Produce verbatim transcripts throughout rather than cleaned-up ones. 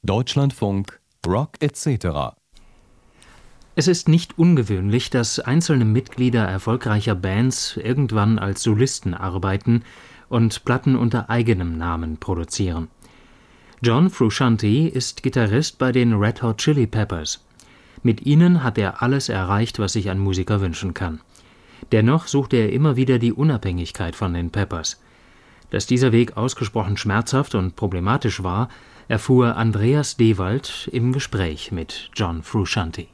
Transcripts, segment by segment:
Deutschlandfunk Rock et cetera. Es ist nicht ungewöhnlich, dass einzelne Mitglieder erfolgreicher Bands irgendwann als Solisten arbeiten und Platten unter eigenem Namen produzieren. John Frusciante ist Gitarrist bei den Red Hot Chili Peppers. Mit ihnen hat er alles erreicht, was sich ein Musiker wünschen kann. Dennoch suchte er immer wieder die Unabhängigkeit von den Peppers. Dass dieser Weg ausgesprochen schmerzhaft und problematisch war, erfuhr Andreas Dewald im Gespräch mit John Frusciante.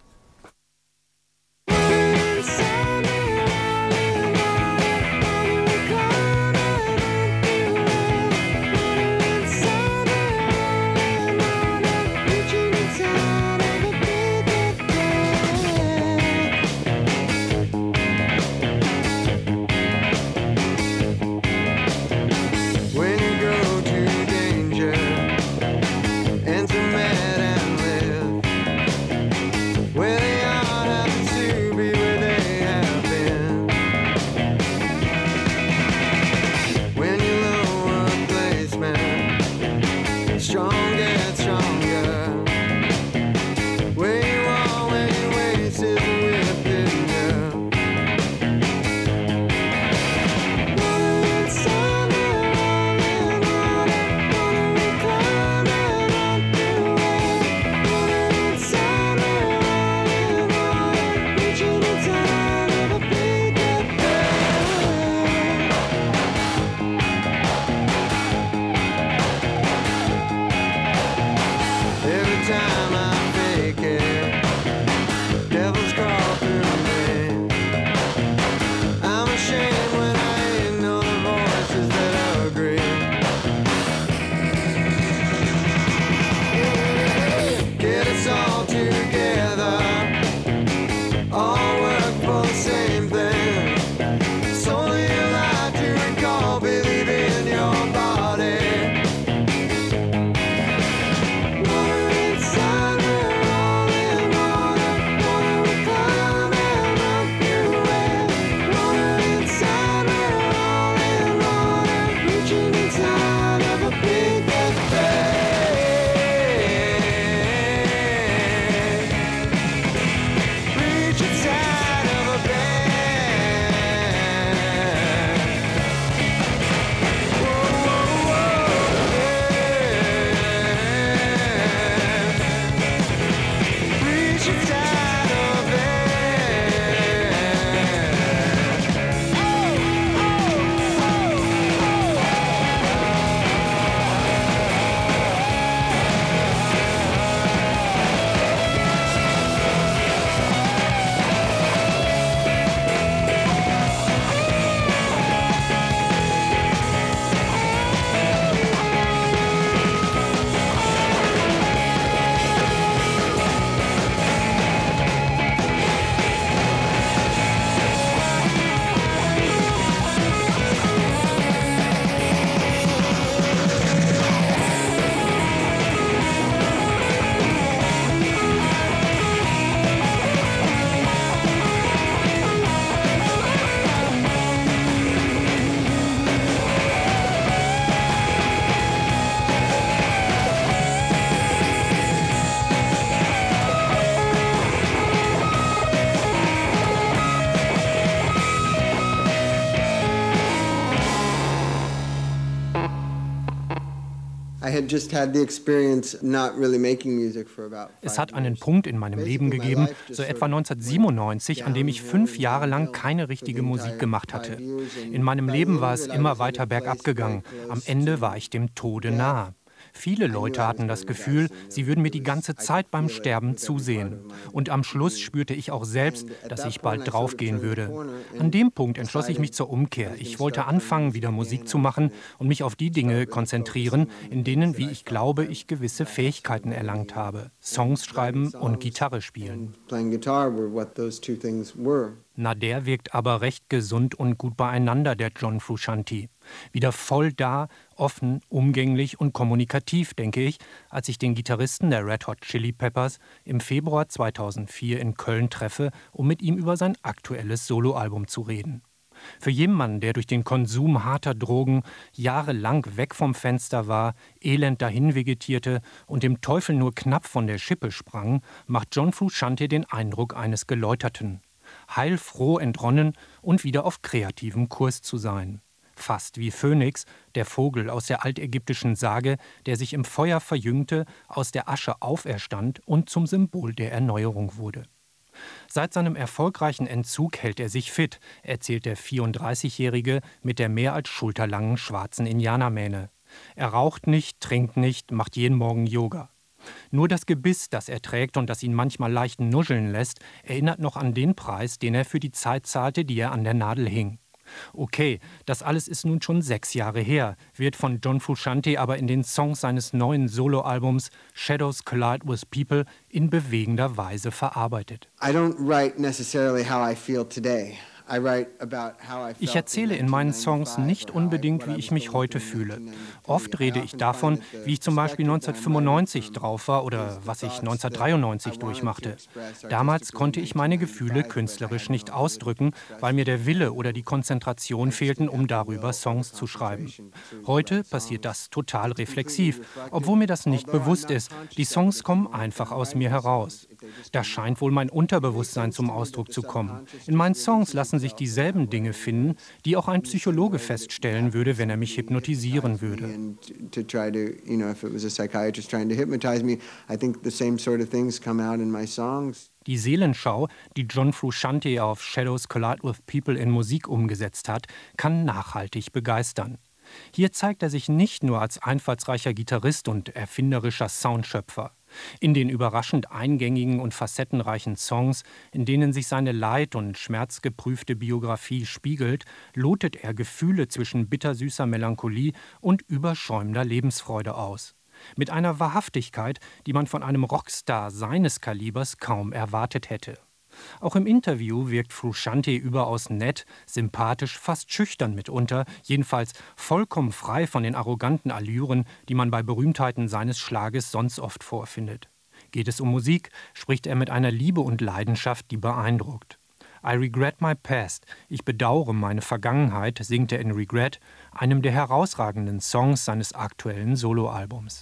Es hat einen Punkt in meinem Leben gegeben, so etwa neunzehnhundertsiebenundneunzig, an dem ich fünf Jahre lang keine richtige Musik gemacht hatte. In meinem Leben war es immer weiter bergab gegangen. Am Ende war ich dem Tode nahe. Viele Leute hatten das Gefühl, sie würden mir die ganze Zeit beim Sterben zusehen. Und am Schluss spürte ich auch selbst, dass ich bald draufgehen würde. An dem Punkt entschloss ich mich zur Umkehr. Ich wollte anfangen, wieder Musik zu machen und mich auf die Dinge konzentrieren, in denen, wie ich glaube, ich gewisse Fähigkeiten erlangt habe. Songs schreiben und Gitarre spielen. Na, der wirkt aber recht gesund und gut beieinander, der John Frusciante. Wieder voll da, offen, umgänglich und kommunikativ, denke ich, als ich den Gitarristen der Red Hot Chili Peppers im Februar zweitausendvier in Köln treffe, um mit ihm über sein aktuelles Soloalbum zu reden. Für jemanden, der durch den Konsum harter Drogen jahrelang weg vom Fenster war, elend dahin vegetierte und dem Teufel nur knapp von der Schippe sprang, macht John Frusciante den Eindruck eines Geläuterten. Heilfroh entronnen und wieder auf kreativem Kurs zu sein. Fast wie Phönix, der Vogel aus der altägyptischen Sage, der sich im Feuer verjüngte, aus der Asche auferstand und zum Symbol der Erneuerung wurde. Seit seinem erfolgreichen Entzug hält er sich fit, erzählt der vierunddreißigjährige mit der mehr als schulterlangen schwarzen Indianermähne. Er raucht nicht, trinkt nicht, macht jeden Morgen Yoga. Nur das Gebiss, das er trägt und das ihn manchmal leicht nuscheln lässt, erinnert noch an den Preis, den er für die Zeit zahlte, die er an der Nadel hing. Okay, das alles ist nun schon sechs Jahre her, wird von John Frusciante aber in den Songs seines neuen Soloalbums Shadows Collide with People in bewegender Weise verarbeitet. I don't write necessarily how I feel today. Ich erzähle in meinen Songs nicht unbedingt, wie ich mich heute fühle. Oft rede ich davon, wie ich zum Beispiel neunzehnhundertfünfundneunzig drauf war oder was ich neunzehnhundertdreiundneunzig durchmachte. Damals konnte ich meine Gefühle künstlerisch nicht ausdrücken, weil mir der Wille oder die Konzentration fehlten, um darüber Songs zu schreiben. Heute passiert das total reflexiv, obwohl mir das nicht bewusst ist. Die Songs kommen einfach aus mir heraus. Da scheint wohl mein Unterbewusstsein zum Ausdruck zu kommen. In meinen Songs lassen sich dieselben Dinge finden, die auch ein Psychologe feststellen würde, wenn er mich hypnotisieren würde. Die Seelenschau, die John Frusciante auf Shadows Collide with People in Musik umgesetzt hat, kann nachhaltig begeistern. Hier zeigt er sich nicht nur als einfallsreicher Gitarrist und erfinderischer Soundschöpfer. In den überraschend eingängigen und facettenreichen Songs, in denen sich seine leid- und schmerzgeprüfte Biografie spiegelt, lotet er Gefühle zwischen bittersüßer Melancholie und überschäumender Lebensfreude aus. Mit einer Wahrhaftigkeit, die man von einem Rockstar seines Kalibers kaum erwartet hätte. Auch im Interview wirkt Frusciante überaus nett, sympathisch, fast schüchtern mitunter, jedenfalls vollkommen frei von den arroganten Allüren, die man bei Berühmtheiten seines Schlages sonst oft vorfindet. Geht es um Musik, spricht er mit einer Liebe und Leidenschaft, die beeindruckt. I regret my past, ich bedauere meine Vergangenheit, singt er in Regret, einem der herausragenden Songs seines aktuellen Soloalbums.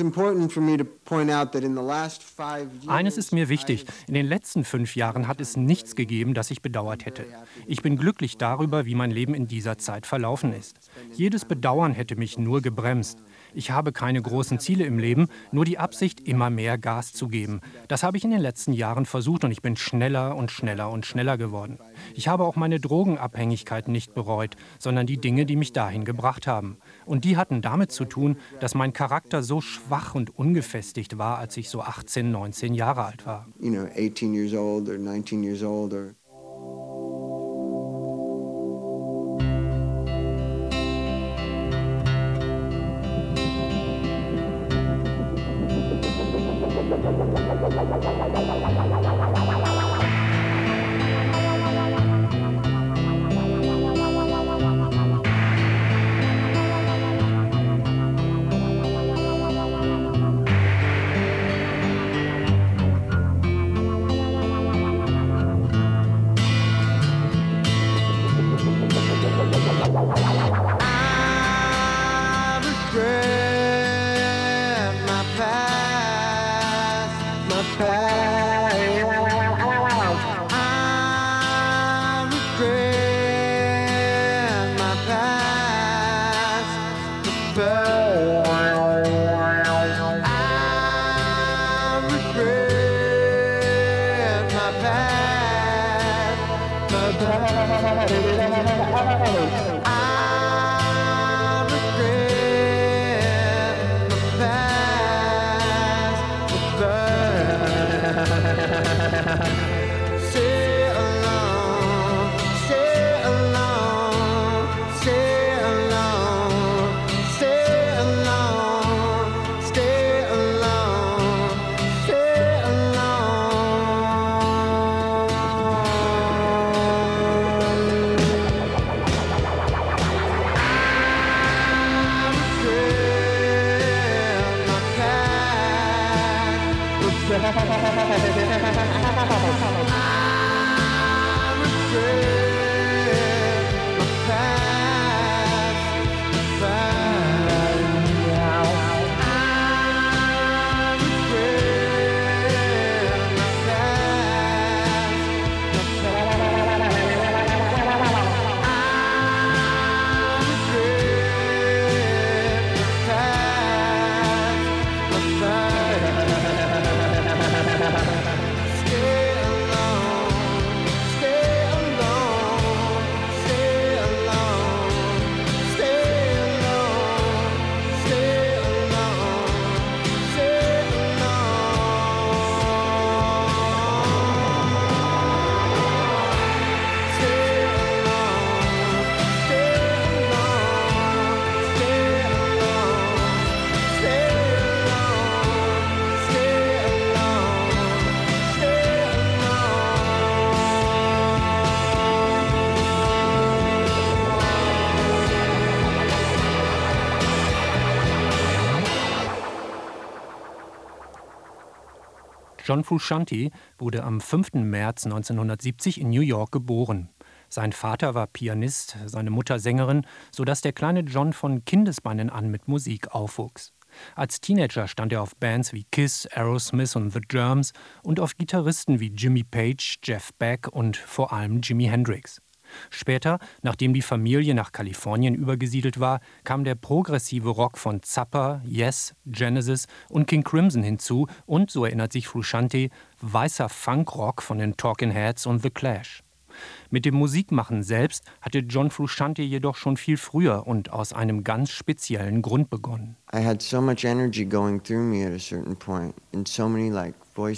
Eines ist mir wichtig. In den letzten fünf Jahren hat es nichts gegeben, das ich bedauert hätte. Ich bin glücklich darüber, wie mein Leben in dieser Zeit verlaufen ist. Jedes Bedauern hätte mich nur gebremst. Ich habe keine großen Ziele im Leben, nur die Absicht, immer mehr Gas zu geben. Das habe ich in den letzten Jahren versucht und ich bin schneller und schneller und schneller geworden. Ich habe auch meine Drogenabhängigkeit nicht bereut, sondern die Dinge, die mich dahin gebracht haben. Und die hatten damit zu tun, dass mein Charakter so schwach und ungefestigt war, als ich so achtzehn, neunzehn Jahre alt war. You know, eighteen years old or nineteen years old or John Frusciante wurde am fünften März neunzehnhundertsiebzig in New York geboren. Sein Vater war Pianist, seine Mutter Sängerin, sodass der kleine John von Kindesbeinen an mit Musik aufwuchs. Als Teenager stand er auf Bands wie Kiss, Aerosmith und The Germs und auf Gitarristen wie Jimmy Page, Jeff Beck und vor allem Jimi Hendrix. Später, nachdem die Familie nach Kalifornien übergesiedelt war, kam der progressive Rock von Zappa, Yes, Genesis und King Crimson hinzu und, so erinnert sich Frusciante, weißer Funkrock von den Talking Heads und The Clash. Mit dem Musikmachen selbst hatte John Frusciante jedoch schon viel früher und aus einem ganz speziellen Grund begonnen. I had so much energy going through me at a certain point and so many like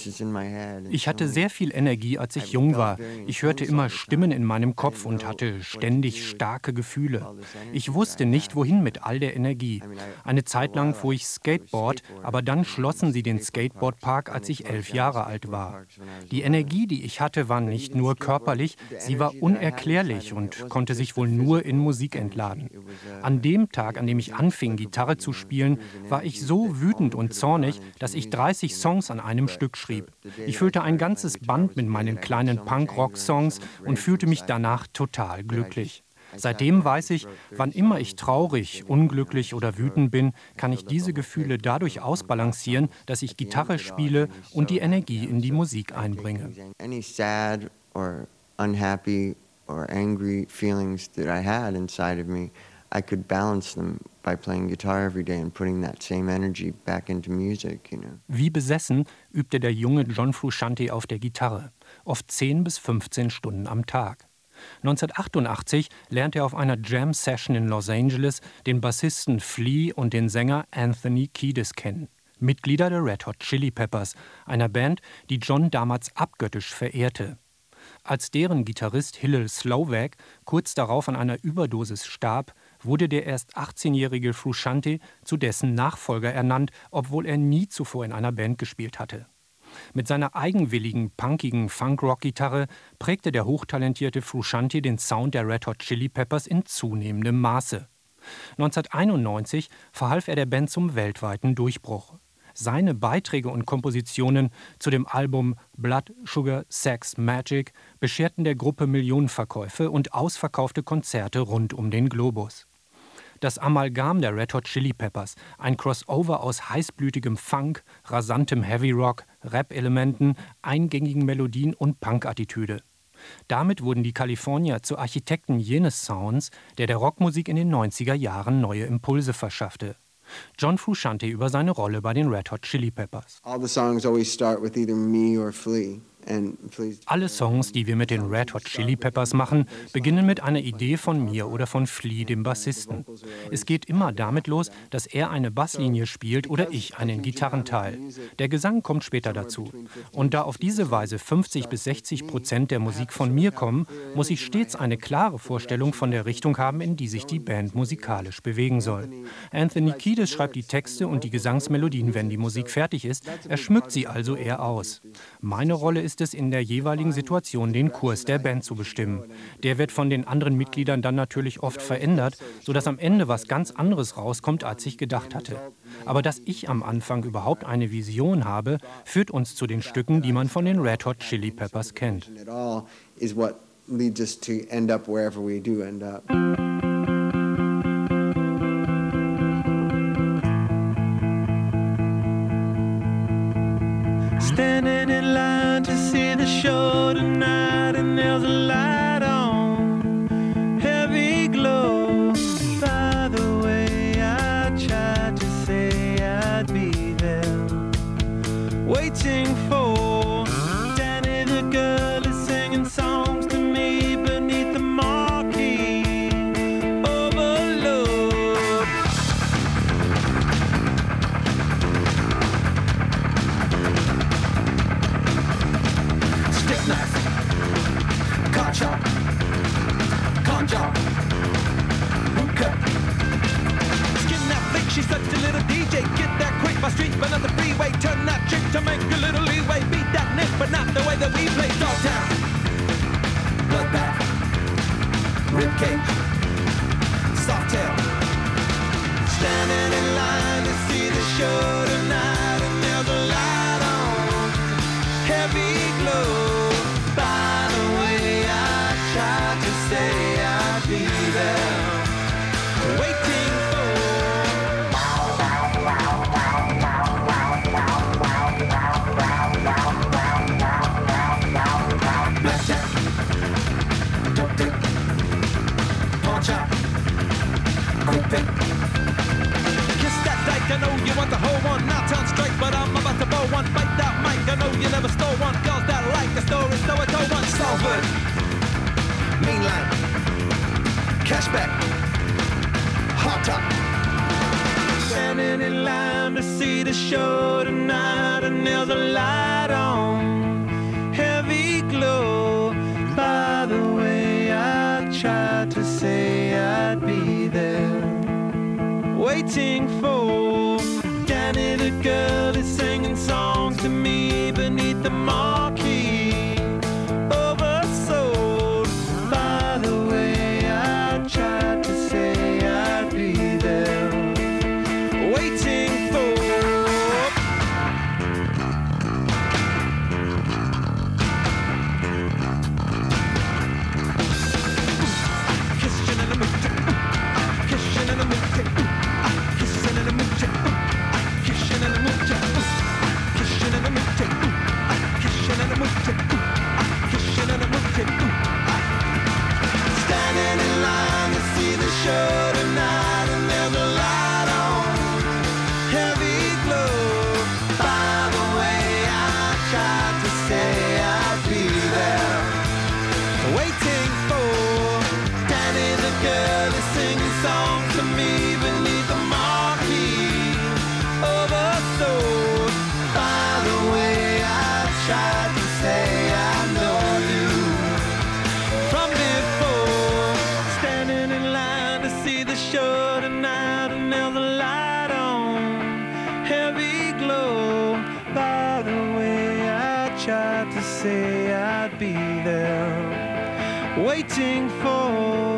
Ich hatte sehr viel Energie, als ich jung war. Ich hörte immer Stimmen in meinem Kopf und hatte ständig starke Gefühle. Ich wusste nicht, wohin mit all der Energie. Eine Zeit lang fuhr ich Skateboard, aber dann schlossen sie den Skateboardpark, als ich elf Jahre alt war. Die Energie, die ich hatte, war nicht nur körperlich, sie war unerklärlich und konnte sich wohl nur in Musik entladen. An dem Tag, an dem ich anfing, Gitarre zu spielen, war ich so wütend und zornig, dass ich dreißig Songs an einem Stück schrieb. Ich füllte ein ganzes Band mit meinen kleinen Punk-Rock-Songs und fühlte mich danach total glücklich. Seitdem weiß ich, wann immer ich traurig, unglücklich oder wütend bin, kann ich diese Gefühle dadurch ausbalancieren, dass ich Gitarre spiele und die Energie in die Musik einbringe. Any sad or unhappy or angry feelings that I had inside of me, I could balance them by playing guitar every day and putting that same energy back into music, you know. Wie besessen übte der junge John Frusciante auf der Gitarre, oft zehn bis fünfzehn Stunden am Tag. neunzehnhundertachtundachtzig lernte er auf einer Jam-Session in Los Angeles den Bassisten Flea und den Sänger Anthony Kiedis kennen, Mitglieder der Red Hot Chili Peppers, einer Band, die John damals abgöttisch verehrte. Als deren Gitarrist Hillel Slovak kurz darauf an einer Überdosis starb, wurde der erst achtzehnjährige Frusciante zu dessen Nachfolger ernannt, obwohl er nie zuvor in einer Band gespielt hatte. Mit seiner eigenwilligen, punkigen Funk-Rock-Gitarre prägte der hochtalentierte Frusciante den Sound der Red Hot Chili Peppers in zunehmendem Maße. neunzehnhunderteinundneunzig verhalf er der Band zum weltweiten Durchbruch. Seine Beiträge und Kompositionen zu dem Album Blood, Sugar, Sex, Magic bescherten der Gruppe Millionenverkäufe und ausverkaufte Konzerte rund um den Globus. Das Amalgam der Red Hot Chili Peppers, ein Crossover aus heißblütigem Funk, rasantem Heavy Rock, Rap-Elementen, eingängigen Melodien und Punk-Attitüde. Damit wurden die Kalifornier zu Architekten jenes Sounds, der der Rockmusik in den neunziger Jahren neue Impulse verschaffte. John Frusciante über seine Rolle bei den Red Hot Chili Peppers. All the songs always start with either me or Flea. Alle Songs, die wir mit den Red Hot Chili Peppers machen, beginnen mit einer Idee von mir oder von Flea, dem Bassisten. Es geht immer damit los, dass er eine Basslinie spielt oder ich einen Gitarrenteil. Der Gesang kommt später dazu. Und da auf diese Weise fünfzig bis sechzig Prozent der Musik von mir kommen, muss ich stets eine klare Vorstellung von der Richtung haben, in die sich die Band musikalisch bewegen soll. Anthony Kiedis schreibt die Texte und die Gesangsmelodien, wenn die Musik fertig ist. Er schmückt sie also eher aus. Meine Rolle ist ist es, in der jeweiligen Situation den Kurs der Band zu bestimmen. Der wird von den anderen Mitgliedern dann natürlich oft verändert, sodass am Ende was ganz anderes rauskommt, als ich gedacht hatte. Aber dass ich am Anfang überhaupt eine Vision habe, führt uns zu den Stücken, die man von den Red Hot Chili Peppers kennt. Standing in line to see the show tonight, and there's a light on, heavy glow. By the way, I tried to say I'd be there, waiting for Danny the girl is singing songs to me beneath the marquee overload. Stick knife, car chop, con job, hookah. Skin that flick, she's such a little D J. Get that quick, my street, but on the freeway. Turn that chick to make a little leeway. Beat never stole one. Girls that like the story, so I told one. Salford, mainline, cashback, hot top. Standing in line to see the show tonight, and there's a light on, heavy glow. By the way, I tried to say I'd be there, waiting for Danny the girl is singing songs to me beneath the marquee. Oversold. By the way, I tried to say I'd be there, waiting for. Kissing in the mood, kissing in the mood, kissing in the mood, kissing in the mood, kissing in the mood, kissing in the mood, kissing in the mood. Standing in line to see the show tonight, and there's a light on, heavy glow. By the way, I tried to say I'd be there, waiting for Danny the girl is singing songs to me beneath the marquee. Oversold. By the way, I tried to say I know you from before. Standing in line to see the show tonight, and there's a light on, heavy glow. By the way, I tried to say I'd be there, waiting for.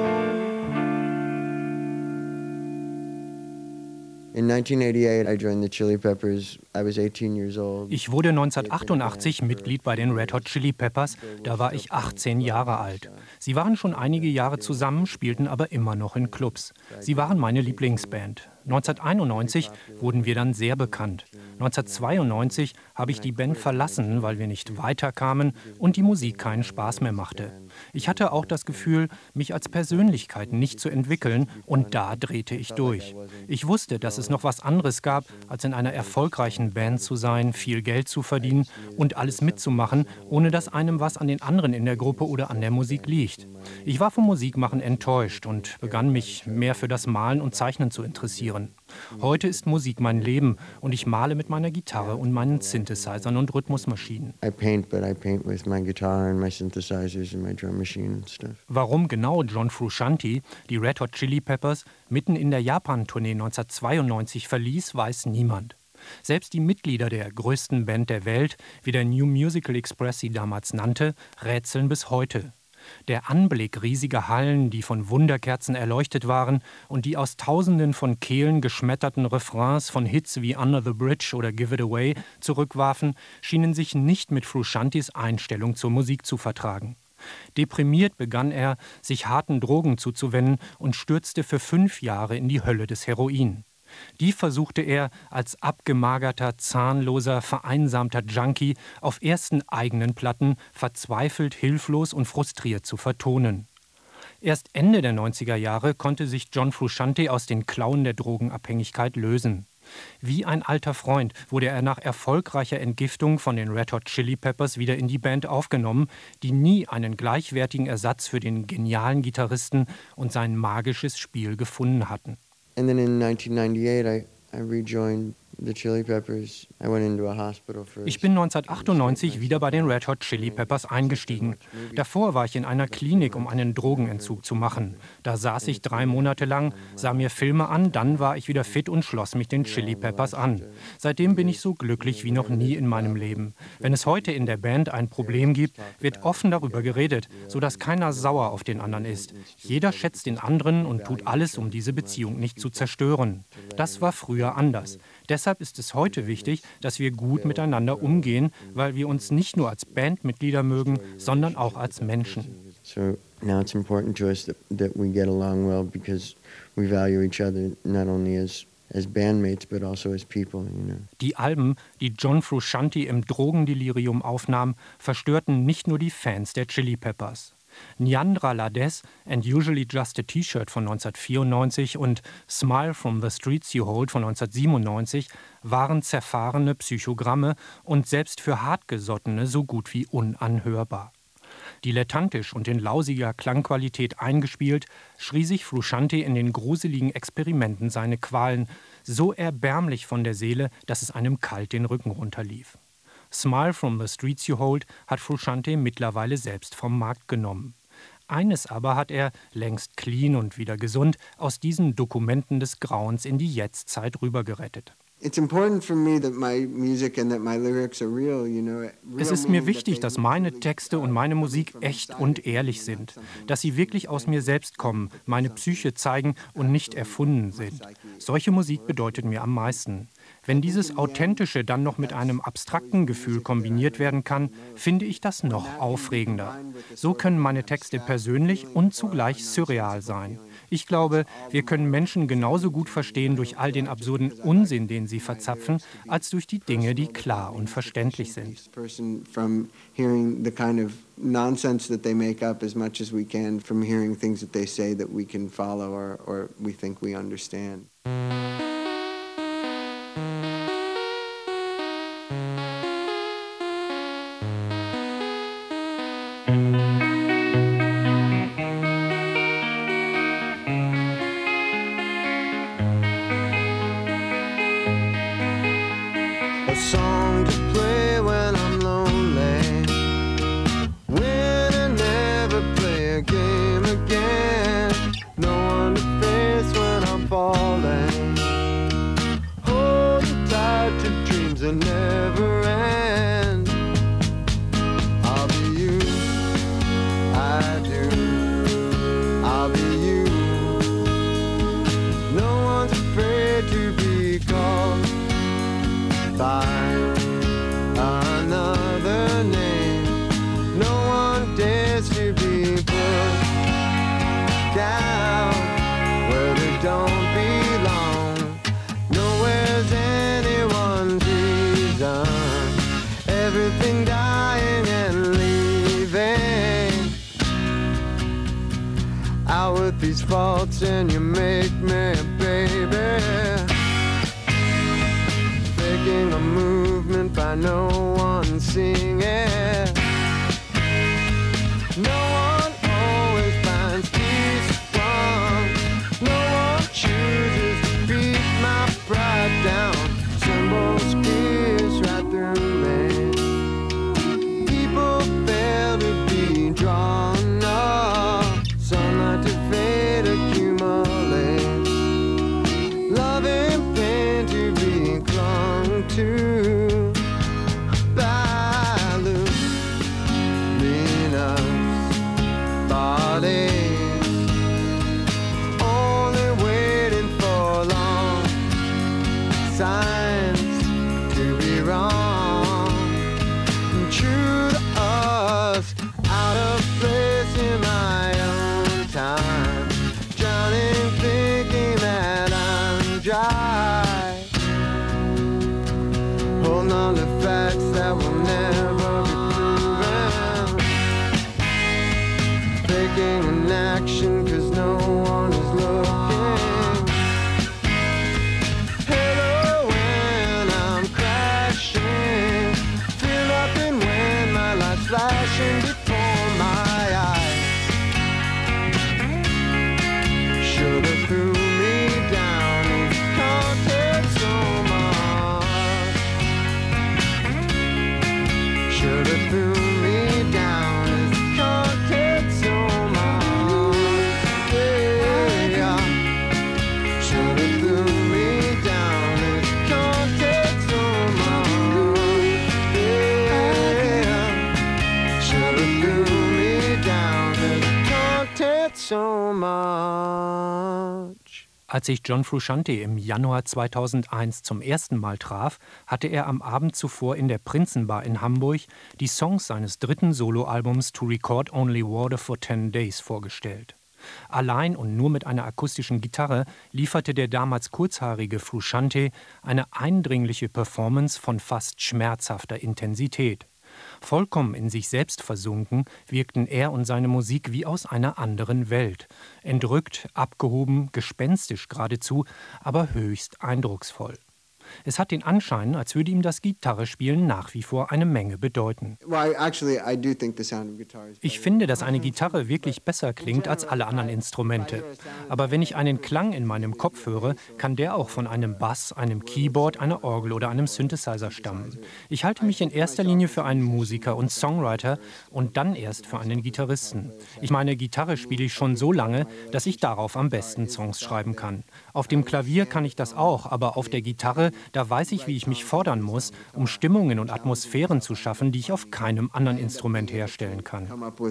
In nineteen eighty-eight, I joined the Chili Peppers. I was eighteen years old. Ich wurde neunzehnhundertachtundachtzig Mitglied bei den Red Hot Chili Peppers, da war ich achtzehn Jahre alt. Sie waren schon einige Jahre zusammen, spielten aber immer noch in Clubs. Sie waren meine Lieblingsband. neunzehnhunderteinundneunzig wurden wir dann sehr bekannt. neunzehnhundertzweiundneunzig habe ich die Band verlassen, weil wir nicht weiterkamen und die Musik keinen Spaß mehr machte. Ich hatte auch das Gefühl, mich als Persönlichkeit nicht zu entwickeln, und da drehte ich durch. Ich wusste, dass es noch was anderes gab, als in einer erfolgreichen Band zu sein, viel Geld zu verdienen und alles mitzumachen, ohne dass einem was an den anderen in der Gruppe oder an der Musik liegt. Ich war vom Musikmachen enttäuscht und begann mich mehr für das Malen und Zeichnen zu interessieren. Heute ist Musik mein Leben, und ich male mit meiner Gitarre und meinen Synthesizern und Rhythmusmaschinen. I paint, but I paint with my guitar and my synthesizers and my drum machine and stuff. Warum genau John Frusciante die Red Hot Chili Peppers mitten in der Japan-Tournee neunzehnhundertzweiundneunzig verließ, weiß niemand. Selbst die Mitglieder der größten Band der Welt, wie der New Musical Express sie damals nannte, rätseln bis heute. Der Anblick riesiger Hallen, die von Wunderkerzen erleuchtet waren und die aus Tausenden von Kehlen geschmetterten Refrains von Hits wie Under the Bridge oder Give It Away zurückwarfen, schienen sich nicht mit Frusciantes Einstellung zur Musik zu vertragen. Deprimiert begann er, sich harten Drogen zuzuwenden und stürzte für fünf Jahre in die Hölle des Heroin. Die versuchte er als abgemagerter, zahnloser, vereinsamter Junkie auf ersten eigenen Platten verzweifelt, hilflos und frustriert zu vertonen. Erst Ende der neunziger Jahre konnte sich John Frusciante aus den Klauen der Drogenabhängigkeit lösen. Wie ein alter Freund wurde er nach erfolgreicher Entgiftung von den Red Hot Chili Peppers wieder in die Band aufgenommen, die nie einen gleichwertigen Ersatz für den genialen Gitarristen und sein magisches Spiel gefunden hatten. And then in nineteen ninety-eight, I, I rejoined the Chili Peppers. I went into a hospital first. Ich bin neunzehnhundertachtundneunzig wieder bei den Red Hot Chili Peppers eingestiegen. Davor war ich in einer Klinik, um einen Drogenentzug zu machen. Da saß ich drei Monate lang, sah mir Filme an, dann war ich wieder fit und schloss mich den Chili Peppers an. Seitdem bin ich so glücklich wie noch nie in meinem Leben. Wenn es heute in der Band ein Problem gibt, wird offen darüber geredet, sodass keiner sauer auf den anderen ist. Jeder schätzt den anderen und tut alles, um diese Beziehung nicht zu zerstören. Das war früher anders. Deshalb ist es heute wichtig, dass wir gut miteinander umgehen, weil wir uns nicht nur als Bandmitglieder mögen, sondern auch als Menschen. So now it's important to us that, that we get along well because we value each other not only as as bandmates but also as people, you know. Die Alben, die John Frusciante im Drogendelirium aufnahm, verstörten nicht nur die Fans der Chili Peppers. Nyandra Lades and Usually Just a T-Shirt von neunzehnhundertvierundneunzig und Smile from the Streets You Hold von neunzehnhundertsiebenundneunzig waren zerfahrene Psychogramme und selbst für Hartgesottene so gut wie unanhörbar. Dilettantisch und in lausiger Klangqualität eingespielt, schrie sich Frusciante in den gruseligen Experimenten seine Qualen so erbärmlich von der Seele, dass es einem kalt den Rücken runterlief. Smile from the Streets You Hold hat Frusciante mittlerweile selbst vom Markt genommen. Eines aber hat er, längst clean und wieder gesund, aus diesen Dokumenten des Grauens in die Jetztzeit rübergerettet. Es ist mir wichtig, dass meine Texte und meine Musik echt und ehrlich sind, dass sie wirklich aus mir selbst kommen, meine Psyche zeigen und nicht erfunden sind. Solche Musik bedeutet mir am meisten. Wenn dieses Authentische dann noch mit einem abstrakten Gefühl kombiniert werden kann, finde ich das noch aufregender. So können meine Texte persönlich und zugleich surreal sein. Ich glaube, wir können Menschen genauso gut verstehen durch all den absurden Unsinn, den sie verzapfen, als durch die Dinge, die klar und verständlich sind. Nonsense that they make up as much as we can from hearing things that they say that we can follow or, or we think we understand. A song to play when I'm lonely, win and never play a game again. No one to face when I'm falling, holding tight to dreams that never end. I'll be you, I do, I'll be you. No one's afraid to be called by another name. No one dares to be put down where they don't belong. Nowhere's anyone's reason. Everything dying and leaving. Out with these faults and you make me, baby. A movement by no one seeing it. No one always finds peace wrong. No one chooses to beat my pride down. Symbols pierce right through me. People fail to be drawn up. Sunlight to fade accumulates. Love and pain to be clung to by loose Venus bodies, only waiting for long signs to be wrong. True to us, out of place in my own time, drowning thinking that I'm dry. Holding on to facts that will never be proven. Faking an action cause no one is looking. Hello when I'm crashing. Feel nothing when my light's flashing before my eyes. Should've threw me down and conquered so much. Should've threw me down and conquered so much. Yeah. Should've threw me down and conquered so much. Yeah. Should've threw me down and conquered so much. Als ich John Frusciante im Januar zweitausendeins zum ersten Mal traf, hatte er am Abend zuvor in der Prinzenbar in Hamburg die Songs seines dritten Soloalbums To Record Only Water for Ten Days vorgestellt. Allein und nur mit einer akustischen Gitarre lieferte der damals kurzhaarige Frusciante eine eindringliche Performance von fast schmerzhafter Intensität. Vollkommen in sich selbst versunken, wirkten er und seine Musik wie aus einer anderen Welt. Entrückt, abgehoben, gespenstisch geradezu, aber höchst eindrucksvoll. Es hat den Anschein, als würde ihm das Gitarrespielen nach wie vor eine Menge bedeuten. Ich finde, dass eine Gitarre wirklich besser klingt als alle anderen Instrumente. Aber wenn ich einen Klang in meinem Kopf höre, kann der auch von einem Bass, einem Keyboard, einer Orgel oder einem Synthesizer stammen. Ich halte mich in erster Linie für einen Musiker und Songwriter und dann erst für einen Gitarristen. Ich meine, Gitarre spiele ich schon so lange, dass ich darauf am besten Songs schreiben kann. Auf dem Klavier kann ich das auch, aber auf der Gitarre, da weiß ich, wie ich mich fordern muss, um Stimmungen und Atmosphären zu schaffen, die ich auf keinem anderen Instrument herstellen kann.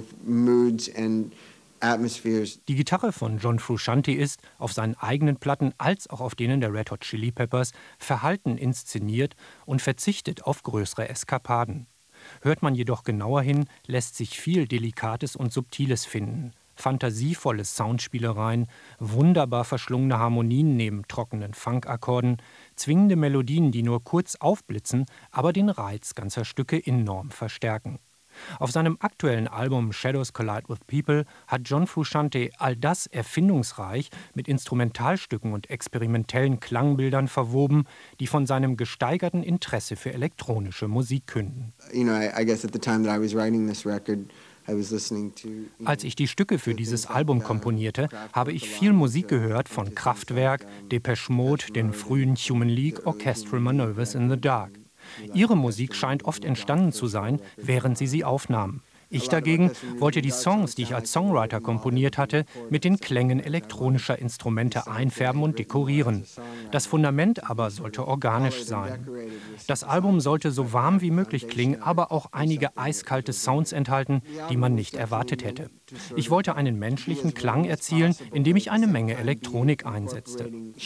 Die Gitarre von John Frusciante ist, auf seinen eigenen Platten als auch auf denen der Red Hot Chili Peppers, verhalten inszeniert und verzichtet auf größere Eskapaden. Hört man jedoch genauer hin, lässt sich viel Delikates und Subtiles finden. Fantasievolle Soundspielereien, wunderbar verschlungene Harmonien neben trockenen Funkakkorden, zwingende Melodien, die nur kurz aufblitzen, aber den Reiz ganzer Stücke enorm verstärken. Auf seinem aktuellen Album Shadows Collide with People hat John Frusciante all das erfindungsreich mit Instrumentalstücken und experimentellen Klangbildern verwoben, die von seinem gesteigerten Interesse für elektronische Musik künden. You know, I, I guess at the time that I was writing this record, Als ich die Stücke für dieses Album komponierte, habe ich viel Musik gehört von Kraftwerk, Depeche Mode, den frühen Human League, Orchestral Manoeuvres in the Dark. Ihre Musik scheint oft entstanden zu sein, während sie sie aufnahmen. Ich dagegen wollte die Songs, die ich als Songwriter komponiert hatte, mit den Klängen elektronischer Instrumente einfärben und dekorieren. Das Fundament aber sollte organisch sein. Das Album sollte so warm wie möglich klingen, aber auch einige eiskalte Sounds enthalten, die man nicht erwartet hätte. Ich wollte einen menschlichen Klang erzielen, indem ich eine Menge Elektronik einsetzte.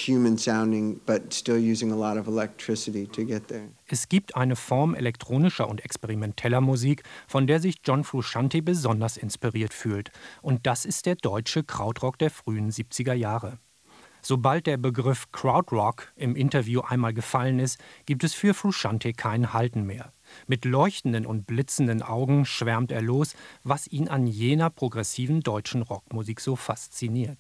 Es gibt eine Form elektronischer und experimenteller Musik, von der sich John Frusciante besonders inspiriert fühlt. Und das ist der deutsche Krautrock der frühen siebziger Jahre. Sobald der Begriff Krautrock im Interview einmal gefallen ist, gibt es für Frusciante kein Halten mehr. Mit leuchtenden und blitzenden Augen schwärmt er los, was ihn an jener progressiven deutschen Rockmusik so fasziniert.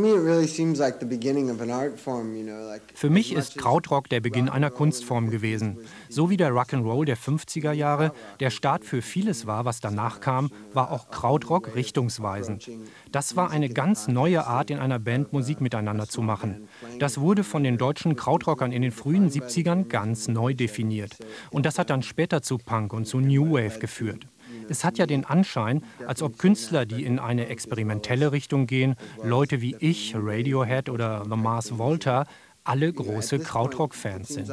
Für mich ist Krautrock der Beginn einer Kunstform gewesen. So wie der Rock'n'Roll der fünfziger Jahre der Start für vieles war, was danach kam, war auch Krautrock richtungsweisend. Das war eine ganz neue Art, in einer Band Musik miteinander zu machen. Das wurde von den deutschen Krautrockern in den frühen siebzigern ganz neu definiert. Und das hat dann später zu Punk und zu New Wave geführt. Es hat ja den Anschein, als ob Künstler, die in eine experimentelle Richtung gehen, Leute wie ich, Radiohead oder The Mars Volta, alle große Krautrock-Fans sind.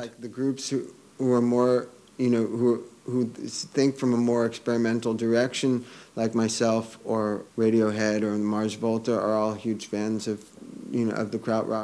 Who think from a more experimental direction, like myself or Radiohead or Mars Volta, are all huge fans of, you know, of the krautrock.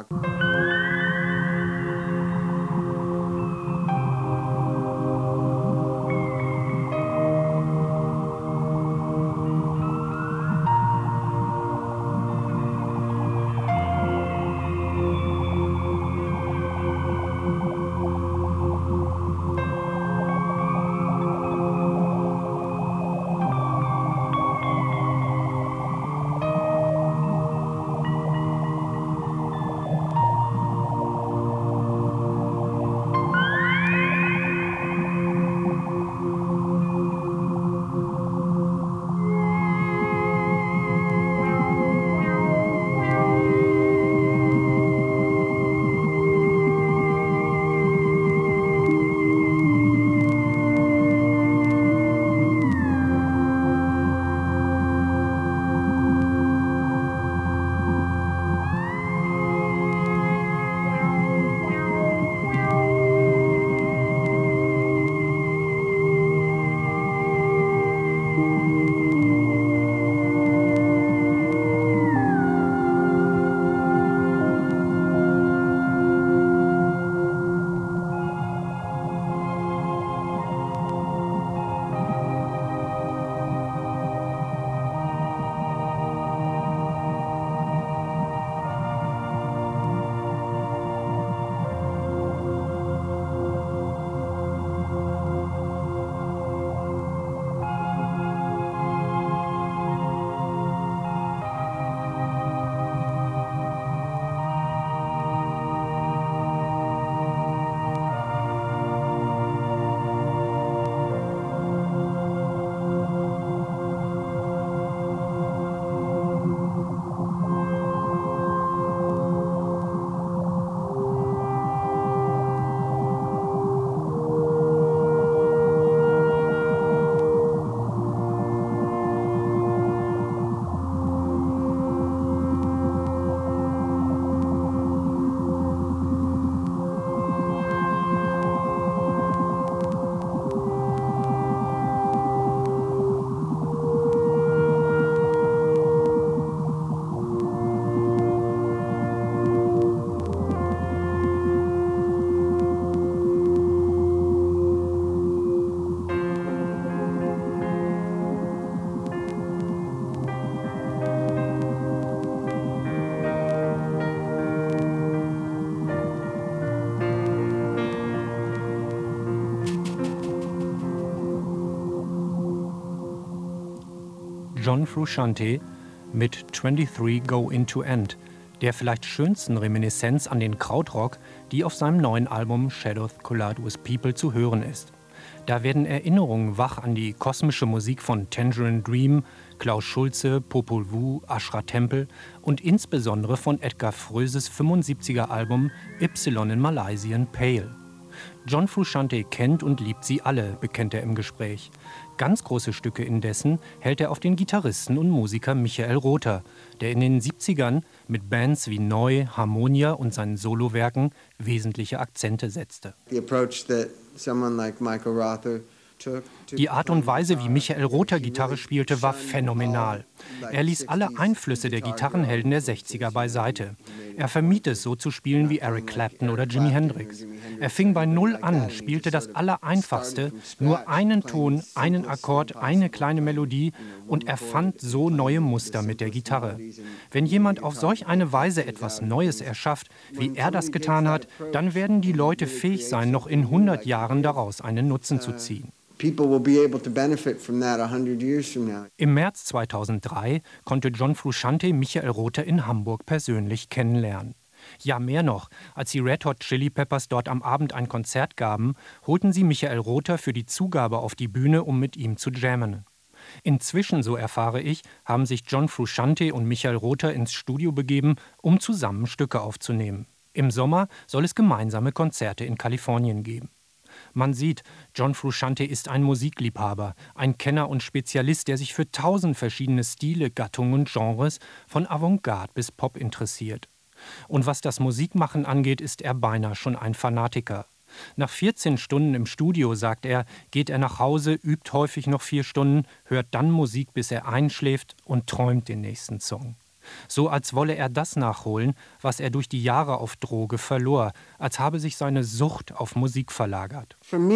John Frusciante mit twenty-three Go Into End, der vielleicht schönsten Reminiszenz an den Krautrock, die auf seinem neuen Album Shadows Collide with People zu hören ist. Da werden Erinnerungen wach an die kosmische Musik von Tangerine Dream, Klaus Schulze, Popol Vuh, Ashra Temple und insbesondere von Edgar Froeses fünfundsiebziger Album Y in Malaysian Pale. John Frusciante kennt und liebt sie alle, bekennt er im Gespräch. Ganz große Stücke indessen hält er auf den Gitarristen und Musiker Michael Rother, der in den siebzigern mit Bands wie Neu, Harmonia und seinen Solowerken wesentliche Akzente setzte. The approach that someone like Michael Rother took to Die Art und Weise, wie Michael Rother Gitarre spielte, war phänomenal. Er ließ alle Einflüsse der Gitarrenhelden der sechziger beiseite. Er vermied es, so zu spielen wie Eric Clapton oder Jimi Hendrix. Er fing bei Null an, spielte das Allereinfachste, nur einen Ton, einen Akkord, eine kleine Melodie und erfand so neue Muster mit der Gitarre. Wenn jemand auf solch eine Weise etwas Neues erschafft, wie er das getan hat, dann werden die Leute fähig sein, noch in hundert Jahren daraus einen Nutzen zu ziehen. people will be able to benefit from that a hundred years from now. Im März zweitausenddrei konnte John Frusciante Michael Rother in Hamburg persönlich kennenlernen. Ja, mehr noch, als die Red Hot Chili Peppers dort am Abend ein Konzert gaben, holten sie Michael Rother für die Zugabe auf die Bühne, um mit ihm zu jammen. Inzwischen, so erfahre ich, haben sich John Frusciante und Michael Rother ins Studio begeben, um zusammen Stücke aufzunehmen. Im Sommer soll es gemeinsame Konzerte in Kalifornien geben. Man sieht, John Frusciante ist ein Musikliebhaber, ein Kenner und Spezialist, der sich für tausend verschiedene Stile, Gattungen und Genres von Avantgarde bis Pop interessiert. Und was das Musikmachen angeht, ist er beinahe schon ein Fanatiker. Nach vierzehn Stunden im Studio, sagt er, geht er nach Hause, übt häufig noch vier Stunden, hört dann Musik, bis er einschläft und träumt den nächsten Song. So als wolle er das nachholen, was er durch die Jahre auf Droge verlor, als habe sich seine Sucht auf Musik verlagert.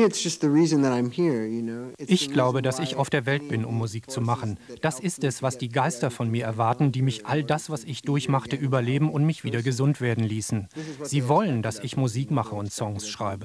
Ich glaube, dass ich auf der Welt bin, um Musik zu machen. Das ist es, was die Geister von mir erwarten, die mich all das, was ich durchmachte, überleben und mich wieder gesund werden ließen. Sie wollen, dass ich Musik mache und Songs schreibe.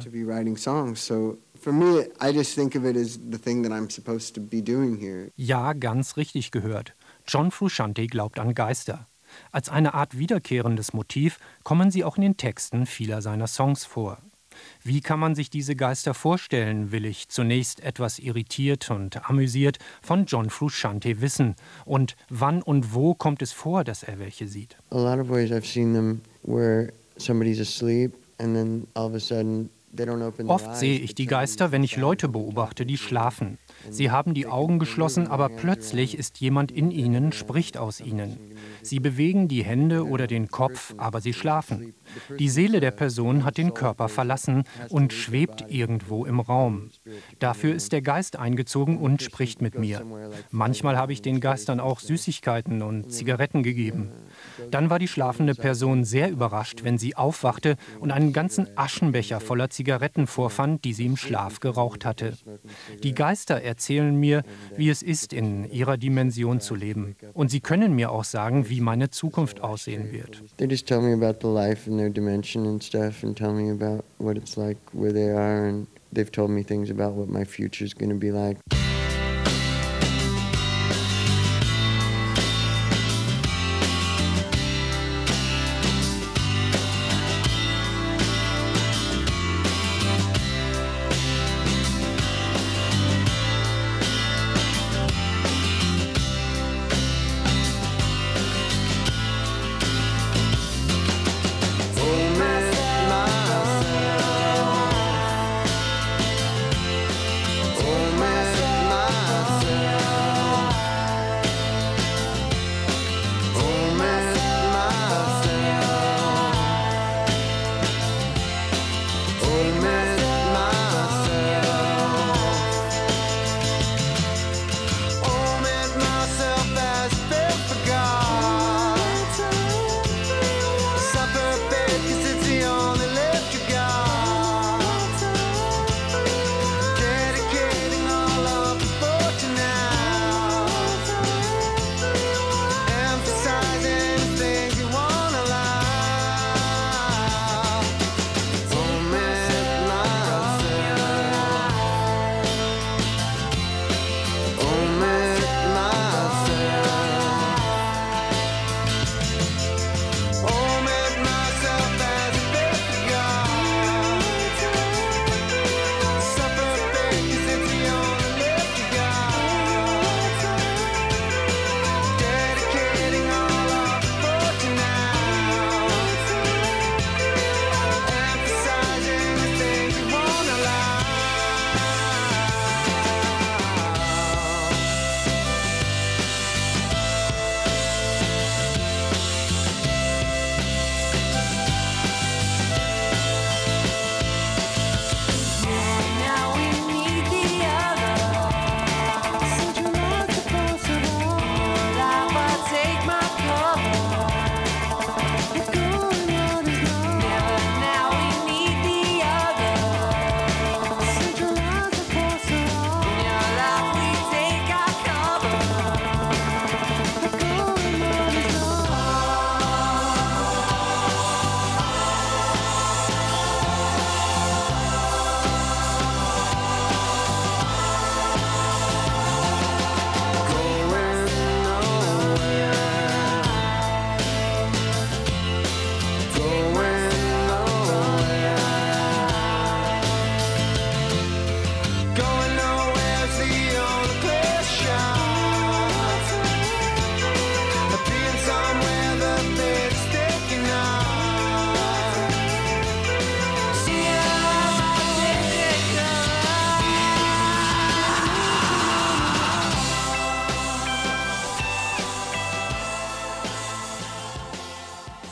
Ja, ganz richtig gehört. John Frusciante glaubt an Geister. Als eine Art wiederkehrendes Motiv kommen sie auch in den Texten vieler seiner Songs vor. Wie kann man sich diese Geister vorstellen, will ich zunächst etwas irritiert und amüsiert von John Frusciante wissen. Und wann und wo kommt es vor, dass er welche sieht? A lot of ways I've seen them where somebody's asleep and then all of a sudden they don't open their eyes. Oft sehe ich die Geister, wenn ich Leute beobachte, die schlafen. Sie haben die Augen geschlossen, aber plötzlich ist jemand in ihnen, spricht aus ihnen. Sie bewegen die Hände oder den Kopf, aber sie schlafen. Die Seele der Person hat den Körper verlassen und schwebt irgendwo im Raum. Dafür ist der Geist eingezogen und spricht mit mir. Manchmal habe ich den Geistern auch Süßigkeiten und Zigaretten gegeben. Dann war die schlafende Person sehr überrascht, wenn sie aufwachte und einen ganzen Aschenbecher voller Zigaretten vorfand, die sie im Schlaf geraucht hatte. Die Geister erzählen mir, wie es ist, in ihrer Dimension zu leben. Und sie können mir auch sagen, wie meine Zukunft aussehen wird. They just tell me about the life in their dimension and stuff and tell me about what it's like where they are, and they've told me things about what my future's going to be like. Oh,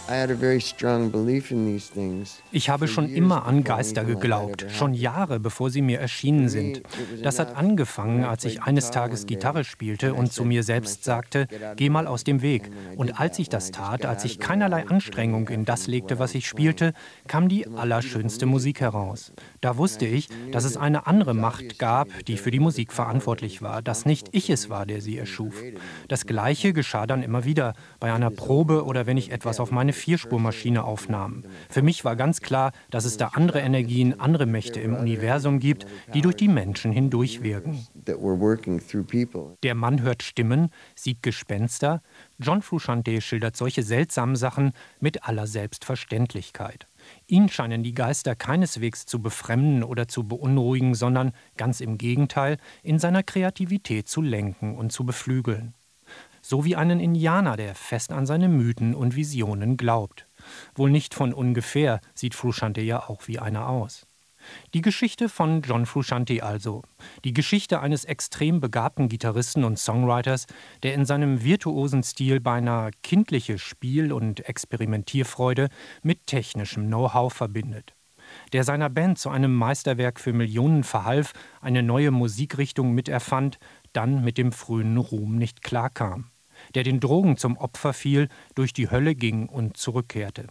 Ich habe schon immer an Geister geglaubt, schon Jahre bevor sie mir erschienen sind. Das hat angefangen, als ich eines Tages Gitarre spielte und zu mir selbst sagte, geh mal aus dem Weg. Und als ich das tat, als ich keinerlei Anstrengung in das legte, was ich spielte, kam die allerschönste Musik heraus. Da wusste ich, dass es eine andere Macht gab, die für die Musik verantwortlich war, dass nicht ich es war, der sie erschuf. Das Gleiche geschah dann immer wieder, bei einer Probe oder wenn ich etwas auf meine Vierspurmaschine aufnahm. Für mich war ganz klar, dass es da andere Energien, andere Mächte im Universum gibt, die durch die Menschen hindurch wirken. Der Mann hört Stimmen, sieht Gespenster. John Frusciante schildert solche seltsamen Sachen mit aller Selbstverständlichkeit. Ihn scheinen die Geister keineswegs zu befremden oder zu beunruhigen, sondern ganz im Gegenteil, in seiner Kreativität zu lenken und zu beflügeln. So wie einen Indianer, der fest an seine Mythen und Visionen glaubt. Wohl nicht von ungefähr sieht Frusciante ja auch wie einer aus. Die Geschichte von John Frusciante also. Die Geschichte eines extrem begabten Gitarristen und Songwriters, der in seinem virtuosen Stil beinahe kindliche Spiel- und Experimentierfreude mit technischem Know-how verbindet. Der seiner Band zu einem Meisterwerk für Millionen verhalf, eine neue Musikrichtung miterfand, dann mit dem frühen Ruhm nicht klarkam. Der den Drogen zum Opfer fiel, durch die Hölle ging und zurückkehrte.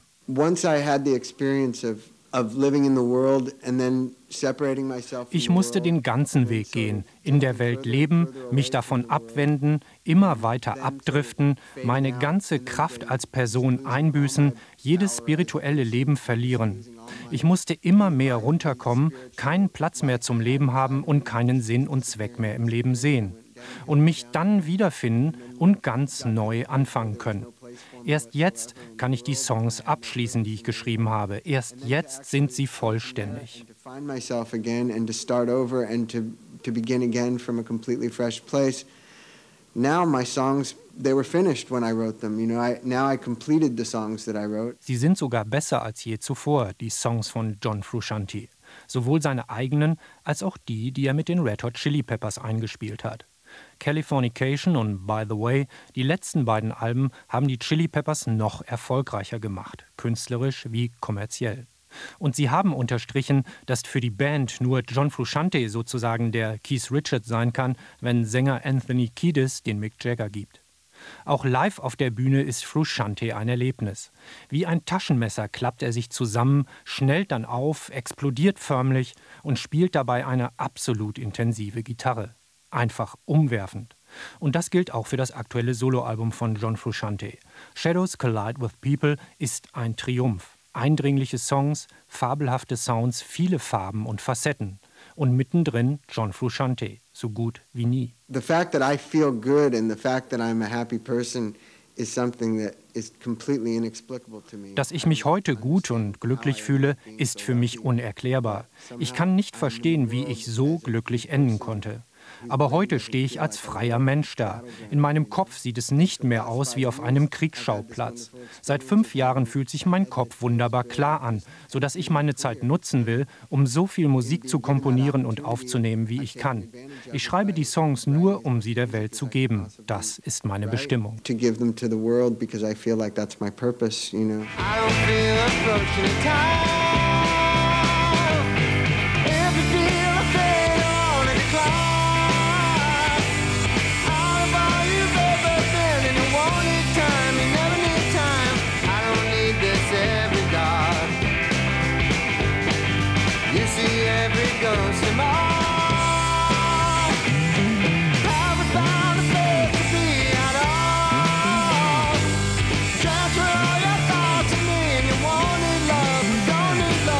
Ich musste den ganzen Weg gehen, in der Welt leben, mich davon abwenden, immer weiter abdriften, meine ganze Kraft als Person einbüßen, jedes spirituelle Leben verlieren. Ich musste immer mehr runterkommen, keinen Platz mehr zum Leben haben und keinen Sinn und Zweck mehr im Leben sehen. Und mich dann wiederfinden und ganz neu anfangen können. Erst jetzt kann ich die Songs abschließen, die ich geschrieben habe. Erst jetzt sind sie vollständig. Sie sind sogar besser als je zuvor, die Songs von John Frusciante. Sowohl seine eigenen als auch die, die er mit den Red Hot Chili Peppers eingespielt hat. Californication und By the Way, die letzten beiden Alben haben die Chili Peppers noch erfolgreicher gemacht, künstlerisch wie kommerziell. Und sie haben unterstrichen, dass für die Band nur John Frusciante sozusagen der Keith Richards sein kann, wenn Sänger Anthony Kiedis den Mick Jagger gibt. Auch live auf der Bühne ist Frusciante ein Erlebnis. Wie ein Taschenmesser klappt er sich zusammen, schnellt dann auf, explodiert förmlich und spielt dabei eine absolut intensive Gitarre. Einfach umwerfend. Und das gilt auch für das aktuelle Soloalbum von John Frusciante. Shadows Collide with People ist ein Triumph. Eindringliche Songs, fabelhafte Sounds, viele Farben und Facetten. Und mittendrin John Frusciante, so gut wie nie. The fact that I feel good and the fact that I'm a happy person is something that is completely inexplicable to me. Dass ich mich heute gut und glücklich fühle, ist für mich unerklärbar. Ich kann nicht verstehen, wie ich so glücklich enden konnte. Aber heute stehe ich als freier Mensch da. In meinem Kopf sieht es nicht mehr aus wie auf einem Kriegsschauplatz. Seit fünf Jahren fühlt sich mein Kopf wunderbar klar an, sodass ich meine Zeit nutzen will, um so viel Musik zu komponieren und aufzunehmen, wie ich kann. Ich schreibe die Songs nur, um sie der Welt zu geben. Das ist meine Bestimmung. To give them to the world because I feel like that's my purpose, you know. I don't feel approaching time. Every deal I fade on a decline. Out of all you've ever been, and you wanted time, you never need time. I don't need this every God. You see every ghost in my love,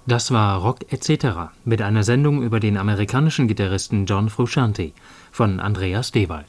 Das war Rock et cetera mit einer Sendung über den amerikanischen Gitarristen John Frusciante von Andreas Dewald.